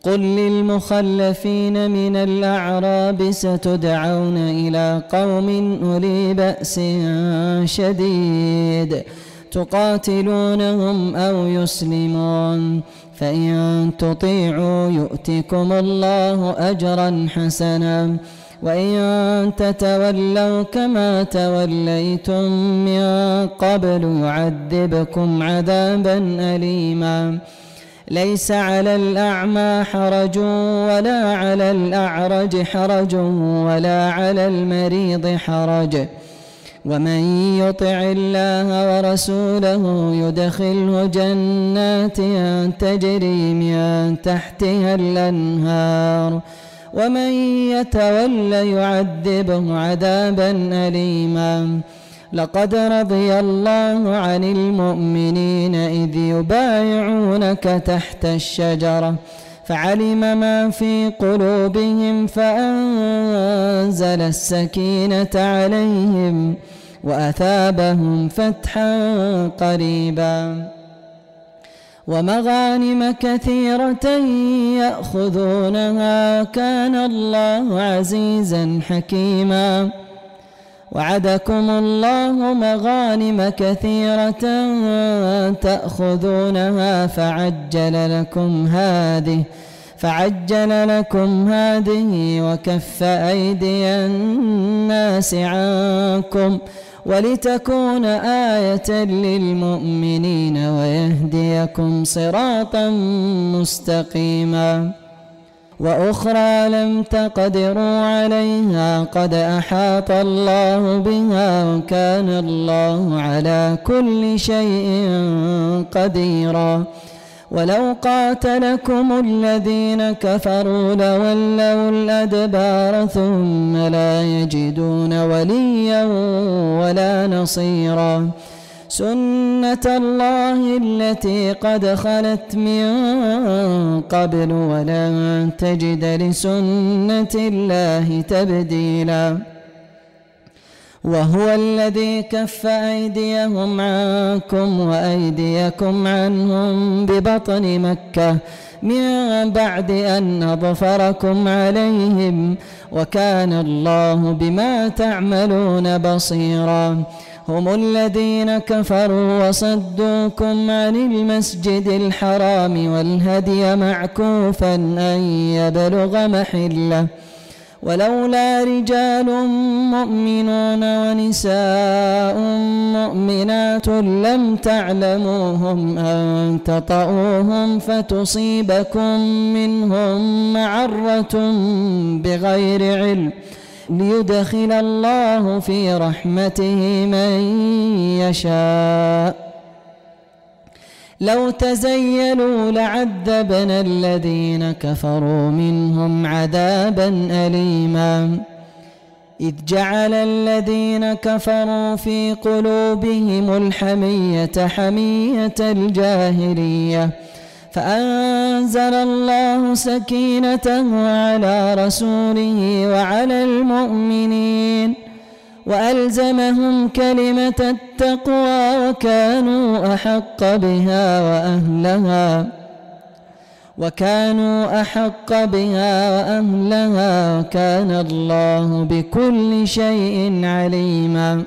قل للمخلفين من الأعراب ستدعون إلى قوم أولي بأس شديد تقاتلونهم أو يسلمون، فإن تطيعوا يؤتكم الله أجرا حسنا، وإن تتولوا كما توليتم من قبل يعذبكم عذابا أليما. ليس على الأعمى حرج ولا على الأعرج حرج ولا على المريض حرج، ومن يطع الله ورسوله يدخله جنات تجري من تحتها الأنهار، ومن يتولى يعذبه عذابا أليما. لقد رضي الله عن المؤمنين إذ يبايعونك تحت الشجرة فعلم ما في قلوبهم فأنزل السكينة عليهم وأثابهم فتحا قريبا ومغانم كثيرة يأخذونها، كان الله عزيزا حكيما. وعدكم الله مغانم كثيرة تأخذونها فعجل لكم هذه وكف أيدي الناس عنكم ولتكون آية للمؤمنين ويهديكم صراطا مستقيما. وأخرى لم تقدروا عليها قد أحاط الله بها وكان الله على كل شيء قديرا. ولو قاتلكم الذين كفروا لولوا الأدبار ثم لا يجدون وليا ولا نصيرا. سنة الله التي قد خلت من قبل ولن تجد لسنة الله تبديلا. وهو الذي كف أيديهم عنكم وأيديكم عنهم ببطن مكة من بعد أن أظفركم عليهم وكان الله بما تعملون بصيرا. هم الذين كفروا وصدوكم عن المسجد الحرام والهدي معكوفا أن يبلغ محله، ولولا رجال مؤمنون ونساء مؤمنات لم تعلموهم أن تطؤوهم فتصيبكم منهم معرة بغير علم ليدخل الله في رحمته من يشاء. لو تزيلوا لعذبنا الذين كفروا منهم عذابا أليما. إذ جعل الذين كفروا في قلوبهم الحمية حمية الجاهلية فأنزل الله سكينته على رسوله وعلى المؤمنين وألزمهم كلمة التقوى وكانوا أحق بها وأهلها وكان الله بكل شيء عليما.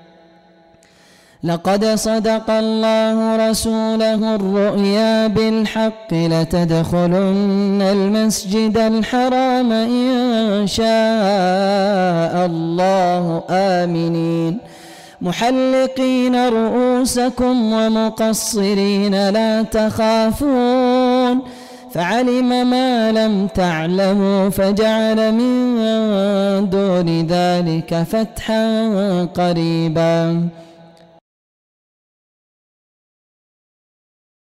لقد صدق الله رسوله الرؤيا بالحق لتدخلن المسجد الحرام إن شاء الله آمنين محلقين رؤوسكم ومقصرين لا تخافون فعلم ما لم تعلموا فجعل من دون ذلك فتحا قريبا.